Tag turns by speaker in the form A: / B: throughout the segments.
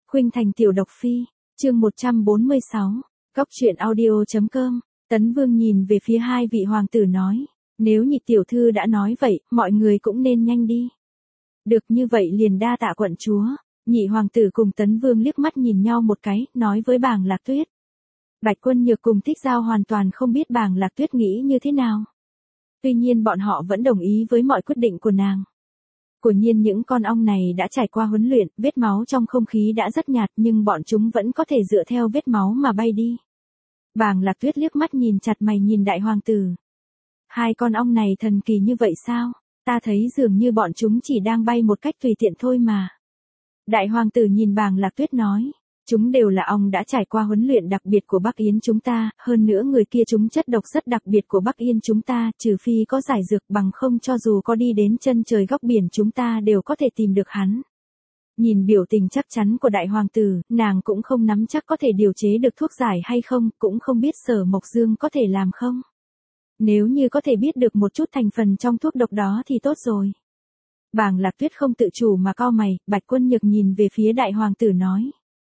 A: Khuynh Thành tiểu độc phi, chương 146, Cóc truyện audio.com. Tấn Vương nhìn về phía hai vị hoàng tử nói, nếu Nhị tiểu thư đã nói vậy, mọi người cũng nên nhanh đi. Được, như vậy liền đa tạ quận chúa. Nhị hoàng tử cùng Tấn Vương liếc mắt nhìn nhau một cái, nói với Bàng Lạc Tuyết. Bạch Quân Nhược cùng Thích Giao hoàn toàn không biết Bàng Lạc Tuyết nghĩ như thế nào. Tuy nhiên bọn họ vẫn đồng ý với mọi quyết định của nàng. Quả nhiên những con ong này đã trải qua huấn luyện, vết máu trong không khí đã rất nhạt nhưng bọn chúng vẫn có thể dựa theo vết máu mà bay đi. Bàng Lạc Tuyết liếc mắt nhìn chặt mày nhìn đại hoàng tử. Hai con ong này thần kỳ như vậy sao? Ta thấy dường như bọn chúng chỉ đang bay một cách tùy tiện thôi mà. Đại hoàng tử nhìn Bàng Lạc Tuyết nói, chúng đều là ong đã trải qua huấn luyện đặc biệt của Bắc Yến chúng ta, hơn nữa người kia chúng chất độc rất đặc biệt của Bắc Yên chúng ta, trừ phi có giải dược, bằng không cho dù có đi đến chân trời góc biển chúng ta đều có thể tìm được hắn. Nhìn biểu tình chắc chắn của đại hoàng tử, nàng cũng không nắm chắc có thể điều chế được thuốc giải hay không, cũng không biết Sở Mộc Dương có thể làm không. Nếu như có thể biết được một chút thành phần trong thuốc độc đó thì tốt rồi. Bàng Lạc Tuyết không tự chủ mà cau mày, Bạch Quân Nhược nhìn về phía đại hoàng tử nói.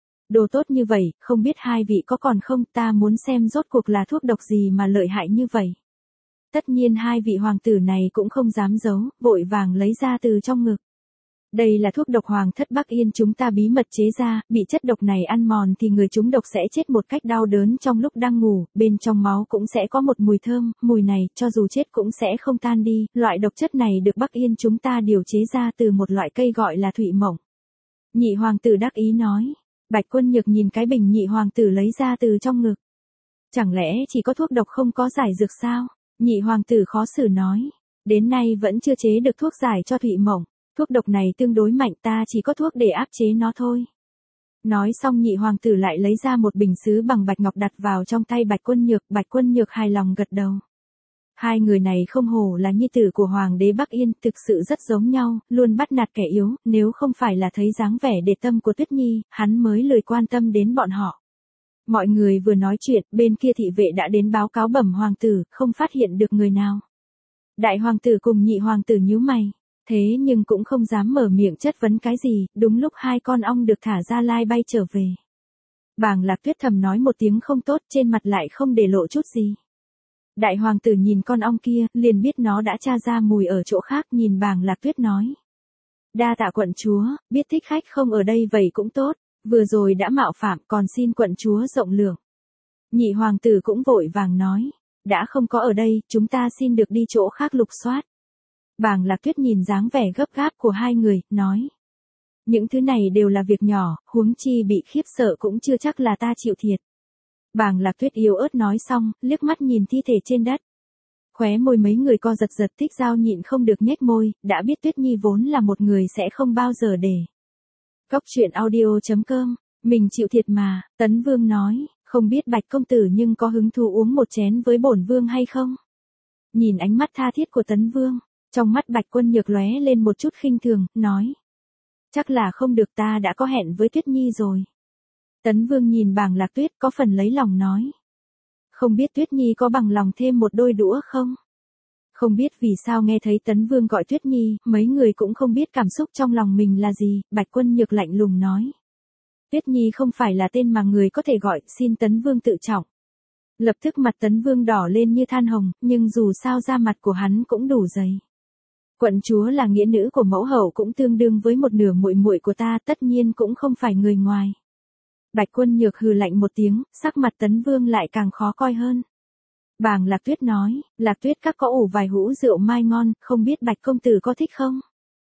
A: Đồ tốt như vậy, không biết hai vị có còn không, ta muốn xem rốt cuộc là thuốc độc gì mà lợi hại như vậy. Tất nhiên hai vị hoàng tử này cũng không dám giấu, vội vàng lấy ra từ trong ngực. Đây là thuốc độc Hoàng thất Bắc Yên chúng ta bí mật chế ra, bị chất độc này ăn mòn thì người chúng độc sẽ chết một cách đau đớn trong lúc đang ngủ, bên trong máu cũng sẽ có một mùi thơm, mùi này cho dù chết cũng sẽ không tan đi, loại độc chất này được Bắc Yên chúng ta điều chế ra từ một loại cây gọi là thụy mộng. Nhị hoàng tử đắc ý nói. Bạch Quân Nhược nhìn cái bình nhị hoàng tử lấy ra từ trong ngực. Chẳng lẽ chỉ có thuốc độc không có giải dược sao? Nhị hoàng tử khó xử nói. Đến nay vẫn chưa chế được thuốc giải cho thụy mộng. Thuốc độc này tương đối mạnh, ta chỉ có thuốc để áp chế nó thôi. Nói xong nhị hoàng tử lại lấy ra một bình sứ bằng bạch ngọc đặt vào trong tay Bạch Quân Nhược hài lòng gật đầu. Hai người này không hổ là nhi tử của Hoàng đế Bắc Yên, thực sự rất giống nhau, luôn bắt nạt kẻ yếu, nếu không phải là thấy dáng vẻ để tâm của Tuyết Nhi, hắn mới lười quan tâm đến bọn họ. Mọi người vừa nói chuyện, bên kia thị vệ đã đến báo cáo bẩm hoàng tử, không phát hiện được người nào. Đại hoàng tử cùng nhị hoàng tử nhíu mày, thế nhưng cũng không dám mở miệng chất vấn cái gì, đúng lúc hai con ong được thả ra lai bay trở về. Bàng Lạc Tuyết thầm nói một tiếng không tốt, trên mặt lại không để lộ chút gì. Đại hoàng tử nhìn con ong kia, liền biết nó đã tra ra mùi ở chỗ khác, nhìn Bàng Lạc Tuyết nói. Đa tạ quận chúa, biết thích khách không ở đây vậy cũng tốt, vừa rồi đã mạo phạm còn xin quận chúa rộng lượng. Nhị hoàng tử cũng vội vàng nói, đã không có ở đây, chúng ta xin được đi chỗ khác lục soát. Bàng Lạc Tuyết nhìn dáng vẻ gấp gáp của hai người, nói. Những thứ này đều là việc nhỏ, huống chi bị khiếp sợ cũng chưa chắc là ta chịu thiệt. Bàng Lạc Tuyết yếu ớt nói xong, liếc mắt nhìn thi thể trên đất. Khóe môi mấy người co giật giật, Thích Giao nhịn không được nhếch môi, đã biết Tuyết Nhi vốn là một người sẽ không bao giờ để. Cóc truyện audio.com, mình chịu thiệt mà, Tấn Vương nói, không biết Bạch công tử nhưng có hứng thú uống một chén với bổn vương hay không? Nhìn ánh mắt tha thiết của Tấn Vương, trong mắt Bạch Quân Nhược lóe lên một chút khinh thường, nói. Chắc là không được, ta đã có hẹn với Tuyết Nhi rồi. Tấn Vương nhìn Bàng Lạc Tuyết có phần lấy lòng nói. Không biết Tuyết Nhi có bằng lòng thêm một đôi đũa không? Không biết vì sao nghe thấy Tấn Vương gọi Tuyết Nhi, mấy người cũng không biết cảm xúc trong lòng mình là gì, Bạch Quân Nhược lạnh lùng nói. Tuyết Nhi không phải là tên mà người có thể gọi, xin Tấn Vương tự trọng. Lập tức mặt Tấn Vương đỏ lên như than hồng, nhưng dù sao da mặt của hắn cũng đủ dày. Quận chúa là nghĩa nữ của mẫu hậu cũng tương đương với một nửa muội muội của ta, tất nhiên cũng không phải người ngoài. Bạch Quân Nhược hừ lạnh một tiếng, sắc mặt Tấn Vương lại càng khó coi hơn. Bàng Lạc Tuyết nói, Lạc Tuyết các có ủ vài hũ rượu mai ngon, không biết Bạch công tử có thích không?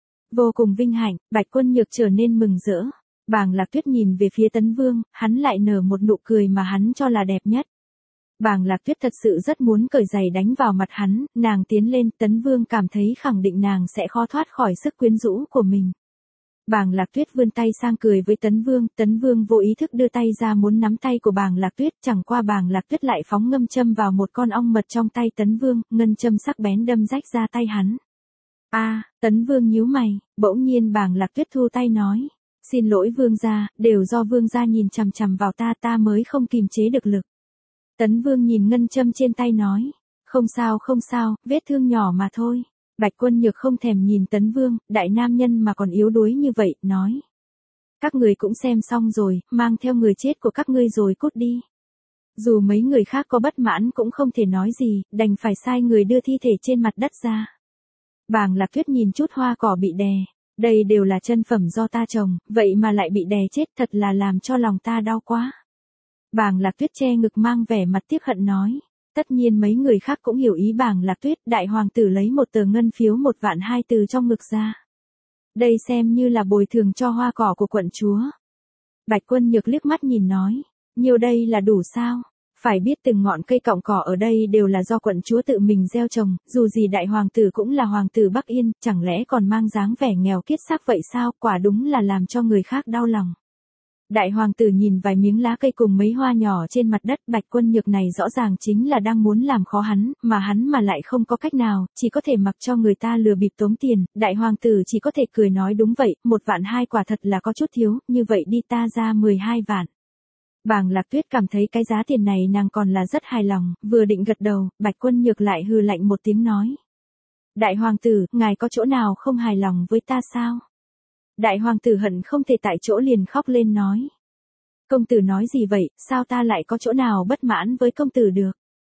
A: Vô cùng vinh hạnh, Bạch Quân Nhược trở nên mừng rỡ. Bàng Lạc Tuyết nhìn về phía Tấn Vương, hắn lại nở một nụ cười mà hắn cho là đẹp nhất. Bàng Lạc Tuyết thật sự rất muốn cởi giày đánh vào mặt hắn, nàng tiến lên, Tấn Vương cảm thấy khẳng định nàng sẽ khó thoát khỏi sức quyến rũ của mình. Bàng Lạc Tuyết vươn tay sang cười với Tấn Vương vô ý thức đưa tay ra muốn nắm tay của Bàng Lạc Tuyết, chẳng qua Bàng Lạc Tuyết lại phóng ngâm châm vào một con ong mật trong tay Tấn Vương, ngân châm sắc bén đâm rách ra tay hắn. Tấn Vương nhíu mày, bỗng nhiên Bàng Lạc Tuyết thu tay nói, xin lỗi vương gia, đều do vương gia nhìn chằm chằm vào ta mới không kìm chế được lực. Tấn Vương nhìn ngân châm trên tay nói, không sao, vết thương nhỏ mà thôi. Bạch Quân Nhược không thèm nhìn Tấn Vương, đại nam nhân mà còn yếu đuối như vậy, nói. Các người cũng xem xong rồi, mang theo người chết của các ngươi rồi cút đi. Dù mấy người khác có bất mãn cũng không thể nói gì, đành phải sai người đưa thi thể trên mặt đất ra. Bàng Lạc Tuyết nhìn chút hoa cỏ bị đè. Đây đều là chân phẩm do ta trồng, vậy mà lại bị đè chết, thật là làm cho lòng ta đau quá. Bàng Lạc Tuyết che ngực mang vẻ mặt tiếc hận nói. Tất nhiên mấy người khác cũng hiểu ý Bàng Lạc Tuyết, đại hoàng tử lấy một tờ ngân phiếu 1.200.000 từ trong ngực ra. Đây xem như là bồi thường cho hoa cỏ của quận chúa. Bạch Quân Nhược liếc mắt nhìn nói, nhiều đây là đủ sao? Phải biết từng ngọn cây cọng cỏ ở đây đều là do quận chúa tự mình gieo trồng, dù gì đại hoàng tử cũng là hoàng tử Bắc Yên, chẳng lẽ còn mang dáng vẻ nghèo kiết xác vậy sao, quả đúng là làm cho người khác đau lòng. Đại hoàng tử nhìn vài miếng lá cây cùng mấy hoa nhỏ trên mặt đất, Bạch Quân Nhược này rõ ràng chính là đang muốn làm khó hắn mà lại không có cách nào, chỉ có thể mặc cho người ta lừa bịp tống tiền, đại hoàng tử chỉ có thể cười nói đúng vậy, 1.200.000 quả thật là có chút thiếu, như vậy đi ta ra 12 vạn. Bàng Lạc Tuyết cảm thấy cái giá tiền này nàng còn là rất hài lòng, vừa định gật đầu, Bạch Quân Nhược lại hừ lạnh một tiếng nói. Đại hoàng tử, ngài có chỗ nào không hài lòng với ta sao? Đại hoàng tử hận không thể tại chỗ liền khóc lên nói. Công tử nói gì vậy, sao ta lại có chỗ nào bất mãn với công tử được?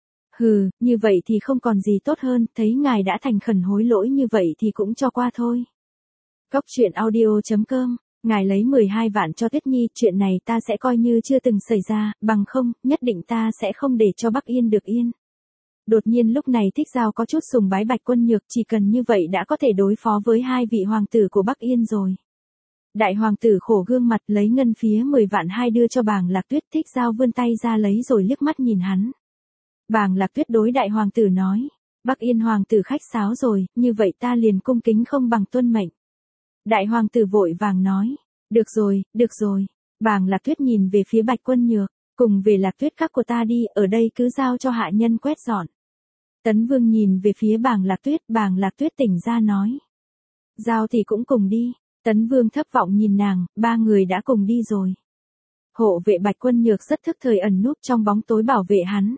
A: Hừ, như vậy thì không còn gì tốt hơn, thấy ngài đã thành khẩn hối lỗi như vậy thì cũng cho qua thôi. Cốc truyện audio.com, ngài lấy 12 vạn cho Tuyết Nhi, chuyện này ta sẽ coi như chưa từng xảy ra, bằng không, nhất định ta sẽ không để cho Bắc Yên được yên. Đột nhiên lúc này Thích Giao có chút sùng bái Bạch Quân Nhược, chỉ cần như vậy đã có thể đối phó với hai vị hoàng tử của Bắc Yên rồi. Đại hoàng tử khổ gương mặt lấy ngân phía 10.200.000 đưa cho Bàng Lạc Tuyết, Thích Giao vươn tay ra lấy rồi liếc mắt nhìn hắn. Bàng Lạc Tuyết đối đại hoàng tử nói, Bắc Yên hoàng tử khách sáo rồi, như vậy ta liền cung kính không bằng tuân mệnh. Đại hoàng tử vội vàng nói, được rồi. Bàng Lạc Tuyết nhìn về phía Bạch Quân Nhược, cùng về Lạc Tuyết các của ta đi, ở đây cứ giao cho hạ nhân quét dọn. Tấn Vương nhìn về phía Bàng Lạc Tuyết tỉnh ra nói, giao thì cũng cùng đi. Tấn Vương thấp vọng nhìn nàng, ba người đã cùng đi rồi. Hộ vệ Bạch Quân Nhược rất thức thời ẩn núp trong bóng tối bảo vệ hắn.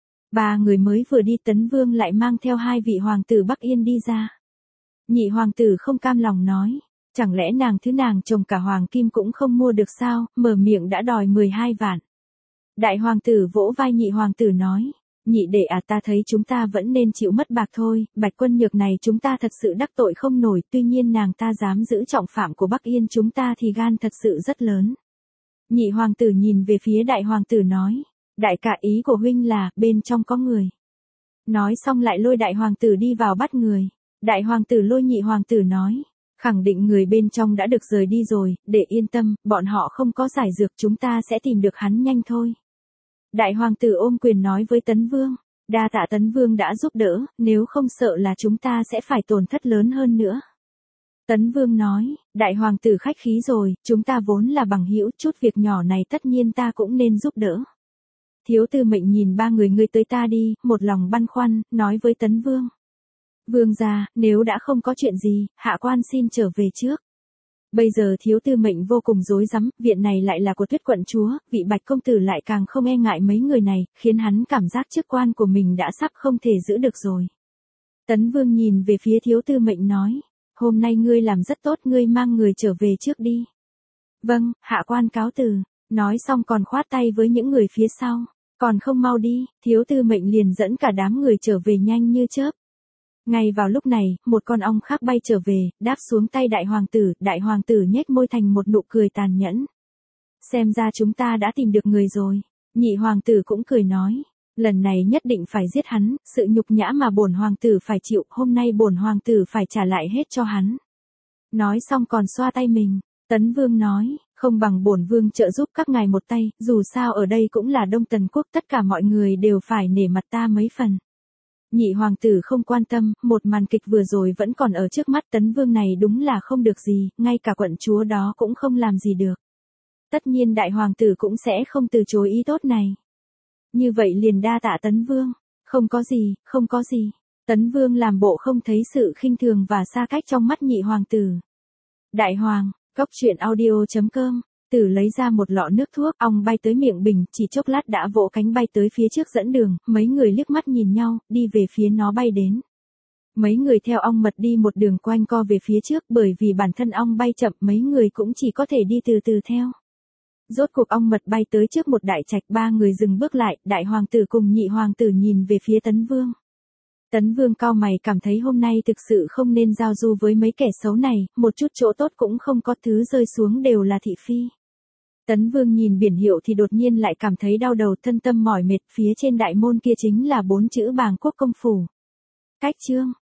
A: Ba người mới vừa đi, Tấn Vương lại mang theo hai vị hoàng tử Bắc Yên đi ra. Nhị hoàng tử không cam lòng nói, chẳng lẽ nàng trồng cả hoàng kim cũng không mua được sao, mở miệng đã đòi 12 vạn. Đại hoàng tử vỗ vai nhị hoàng tử nói, nhị đệ à, ta thấy chúng ta vẫn nên chịu mất bạc thôi, Bạch Quân Nhược này chúng ta thật sự đắc tội không nổi, tuy nhiên nàng ta dám giữ trọng phạm của Bắc Yên chúng ta thì gan thật sự rất lớn. Nhị hoàng tử nhìn về phía đại hoàng tử nói, đại ca ý của huynh là, bên trong có người. Nói xong lại lôi đại hoàng tử đi vào bắt người. Đại hoàng tử lôi nhị hoàng tử nói, khẳng định người bên trong đã được rời đi rồi, để yên tâm, bọn họ không có giải dược, chúng ta sẽ tìm được hắn nhanh thôi. Đại hoàng tử ôm quyền nói với Tấn Vương, đa tạ Tấn Vương đã giúp đỡ, nếu không sợ là chúng ta sẽ phải tổn thất lớn hơn nữa. Tấn Vương nói, đại hoàng tử khách khí rồi, chúng ta vốn là bằng hữu, chút việc nhỏ này tất nhiên ta cũng nên giúp đỡ. Thiếu tư mệnh nhìn ba người ngươi tới ta đi, một lòng băn khoăn, nói với Tấn Vương. Vương gia, nếu đã không có chuyện gì, hạ quan xin trở về trước. Bây giờ thiếu tư mệnh vô cùng rối rắm, viện này lại là của Tuyết quận chúa, vị Bạch công tử lại càng không e ngại mấy người này, khiến hắn cảm giác chức quan của mình đã sắp không thể giữ được rồi. Tấn Vương nhìn về phía thiếu tư mệnh nói, hôm nay ngươi làm rất tốt, ngươi mang người trở về trước đi. Vâng, hạ quan cáo từ, nói xong còn khoát tay với những người phía sau, còn không mau đi, thiếu tư mệnh liền dẫn cả đám người trở về nhanh như chớp. Ngay vào lúc này, một con ong khác bay trở về, đáp xuống tay đại hoàng tử nhếch môi thành một nụ cười tàn nhẫn. Xem ra chúng ta đã tìm được người rồi. Nhị hoàng tử cũng cười nói, lần này nhất định phải giết hắn, sự nhục nhã mà bổn hoàng tử phải chịu, hôm nay bổn hoàng tử phải trả lại hết cho hắn. Nói xong còn xoa tay mình, Tấn Vương nói, không bằng bổn vương trợ giúp các ngài một tay, dù sao ở đây cũng là Đông Tần quốc, tất cả mọi người đều phải nể mặt ta mấy phần. Nhị hoàng tử không quan tâm, một màn kịch vừa rồi vẫn còn ở trước mắt, Tấn Vương này đúng là không được gì, ngay cả quận chúa đó cũng không làm gì được. Tất nhiên đại hoàng tử cũng sẽ không từ chối ý tốt này. Như vậy liền đa tạ Tấn Vương, không có gì. Tấn Vương làm bộ không thấy sự khinh thường và xa cách trong mắt nhị hoàng tử. Đại hoàng, cốc truyện audio.com. Tử lấy ra một lọ nước thuốc, ong bay tới miệng bình, chỉ chốc lát đã vỗ cánh bay tới phía trước dẫn đường, mấy người liếc mắt nhìn nhau, đi về phía nó bay đến. Mấy người theo ong mật đi một đường quanh co về phía trước, bởi vì bản thân ong bay chậm mấy người cũng chỉ có thể đi từ từ theo. Rốt cuộc ong mật bay tới trước một đại trạch, ba người dừng bước lại, đại hoàng tử cùng nhị hoàng tử nhìn về phía Tấn Vương. Tấn Vương cau mày, cảm thấy hôm nay thực sự không nên giao du với mấy kẻ xấu này, một chút chỗ tốt cũng không có, thứ rơi xuống đều là thị phi. Tấn Vương nhìn biển hiệu thì đột nhiên lại cảm thấy đau đầu, thân tâm mỏi mệt, phía trên đại môn kia chính là 4 chữ Bàng Quốc công phủ. Cách chương